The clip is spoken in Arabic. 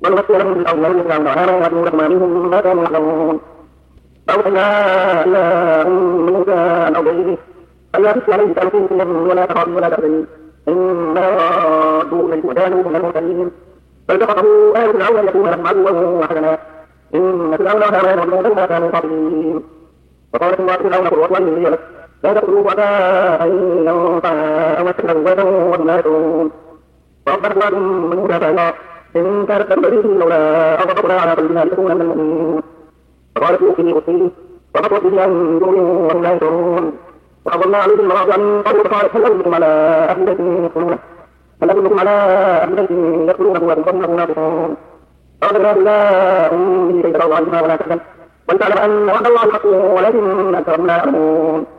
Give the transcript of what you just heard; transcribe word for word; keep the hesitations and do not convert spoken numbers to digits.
ونمثل لهم في الأرض ونجعل لهم ونجعل لهم منهم ما كانوا يعلمون فأوحينا إلى أم موسى أن أرضعيه فلا تخشى عليه تأثير ولا تخافي ولا تحزني إنا رادوه إليك وجعلوه من المرسلين فالتقطه آل فرعون ليكون لهم عدوا وحسنا إن فرعون وهامان وجنودهما كانوا خاطئين فقالت امرأة فرعون قرة عين لي لك لا تقتلوه عسى أن ينفعنا أو نتخذه ولدا وهم لا يشعرون فأصبحت امرأة من موسى فإذا إن كانت تنبغي لولا أضغطنا على قلبها لتكون من المؤمنين فقالت أوتني أوتني فخطوت به عن جنود وهم لا يشعرون وأظلنا عليه المراضع من قبل فقالت هل أدلكم على أهل بيت يدخلونه هل أدلكم على أهل بيت يدخلونه وتنصرونه ناصحون فأخذنا إلى أمه كي ترضى عنها ولا تحزن ولتعلم أن وعد الله حق ولكن أكثرهم لا يعلمون